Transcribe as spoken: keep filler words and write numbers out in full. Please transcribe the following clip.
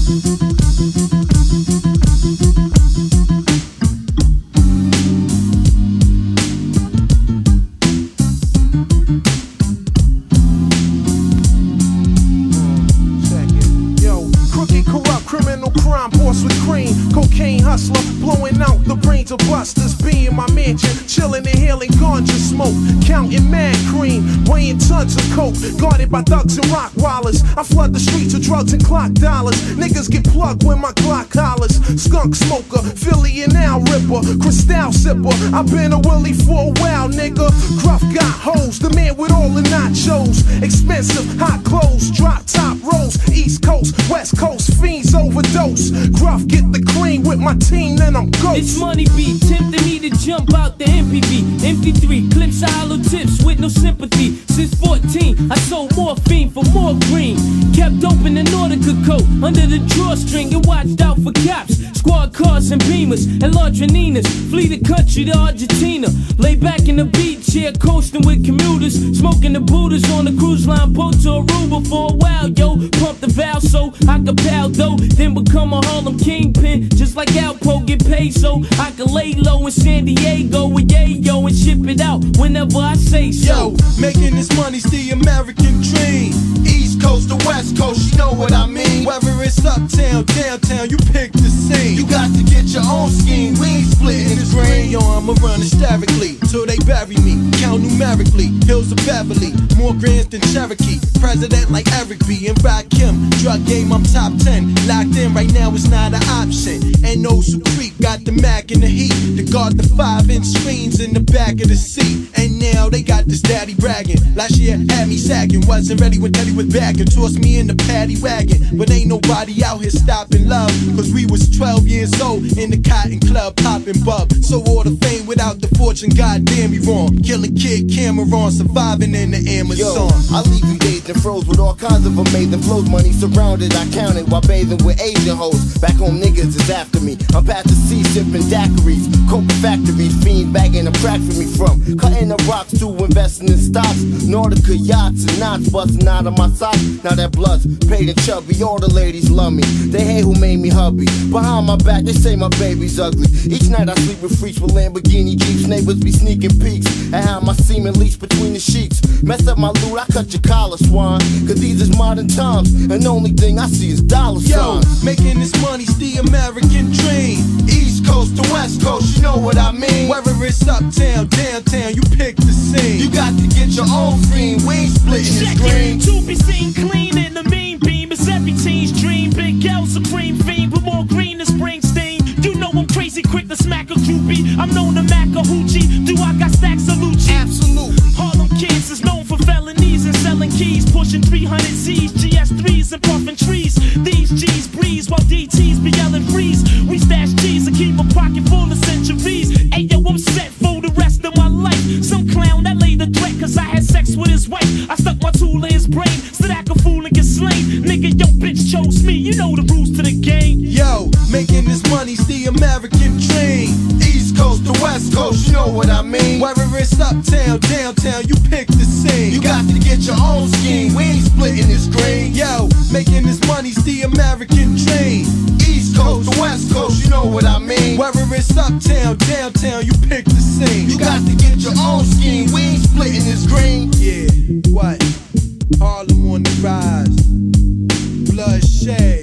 Cocaine hustler, blowing out the brains of busters. Be in my mansion, chilling, inhaling ganja smoke, counting mad cream, weighing tons of coke, guarded by thugs and rock wallers. I flood the streets with drugs and clock dollars. Niggas get plugged when my clock hollers. Skunk smoker, Philly and Al Ripper, Cristal sipper. I've been a Willie for a while, nigga. Gruff got hoes, the man with all the nachos. Expensive, hot clothes, drop top rolls. East Coast, West Coast, fiends overdose. Gruff get the cream with my team, then I'm ghost. This money beat tempting me to jump out the M P V. M P three clips, hollow tips with no sympathy. Since fourteen, I sold morphine for more green. Kept open the Nordica coat under the drawstring and watched out for cops. Squad cars and beamers and Ladroninas. Flee the country to Argentina. Lay back in the beach chair, coasting with commuters. Smoking the Buddhas on the cruise line, boat to Aruba for a while, yo. Pump the valve so I could pal dough. Then become a Harlem kingpin, just like Alpo get paid so I can lay low in San Diego with Yayo and ship it out whenever I say so. Yo, making this money's the American dream. East Coast to West Coast, you know what I mean. Whether it's uptown, downtown, you pick the scene. You got to get your own scheme. We ain't splitting this green. Yo, I'ma run hysterically till they bury me. Count numerically, hills of Beverly, more grands than Cherokee. President like Eric B. and Rakim. Drug game, I'm top ten. Locked in right now, it's not an option. And those who creep got the Mac in the heat. To guard the five inch screens in the back of the seat. And now they got this daddy bragging. Last year had me sagging. Wasn't ready when Teddy was bagging. Tossed me in the paddy wagon. But ain't nobody out here stopping love. Cause we was twelve years old in the Cotton Club popping bub. So all the fame without the fortune, goddamn me wrong. Killing Kid Cameron, surviving in the Amazon. Yo, I leave you dazed and froze with all kinds of amazing flows. Money surrounded, I counted while bathing with Asian hoes. Back home niggas is after me. I'm past the sea sipping daiquiris. Coke factories, fiends bagging a crack for me from. Cutting the rocks to investing in stocks. Nautica yachts and knots busting out of my socks. Now that blood's paid and chubby, all the ladies love me. They hate who made me hubby. Behind my back, they say my baby's ugly. Each night I sleep with freaks with Lamborghini Jeeps. Neighbors be sneaking peeks at how my semen leaks between the sheets. Mess up my loot, I cut your collar, swine. Cause these is modern times, and the only thing I see is dollar signs. Yo, making this money's the American dream. East Coast to West Coast, you know what I mean. Whether it's uptown, downtown, you pick the scene. You got to get your own scene. We ain't splitting this green. To be seen clean in the mean beam is every teen's dream. Big L, supreme fiend, but more green than Springsteen. You know I'm crazy, quick to smack a groupie. I'm known to Mac a hoochie. Do I got stacks of Lucci? Absolute. Harlem kids is known for felonies and selling keys, pushing three hundred Z's, G S threes and puffing trees. These G's breeze while D T's be yelling freeze. We stash G's and keep a pocket full of centuries. Hey yo, I'm set for the rest of my life. Some clown that laid the threat cause I had sex with his wife. I stuck my tool in his brain so that I could fool and get slain. Nigga, yo, bitch chose me, you know the rules to the game. Yo, making this money's the American dream. East Coast to West Coast, you know what I mean. Whether it's uptown, downtown, you pick the scene. You got to get your own scheme. We ain't splitting this green. Yo, making this money's the American dream. East Coast to West Coast, you know what I mean. Whether it's uptown, downtown, you pick the scene. You got to get your own scheme. We ain't splitting this green. Yeah, what? Harlem on the rise. Bloodshed.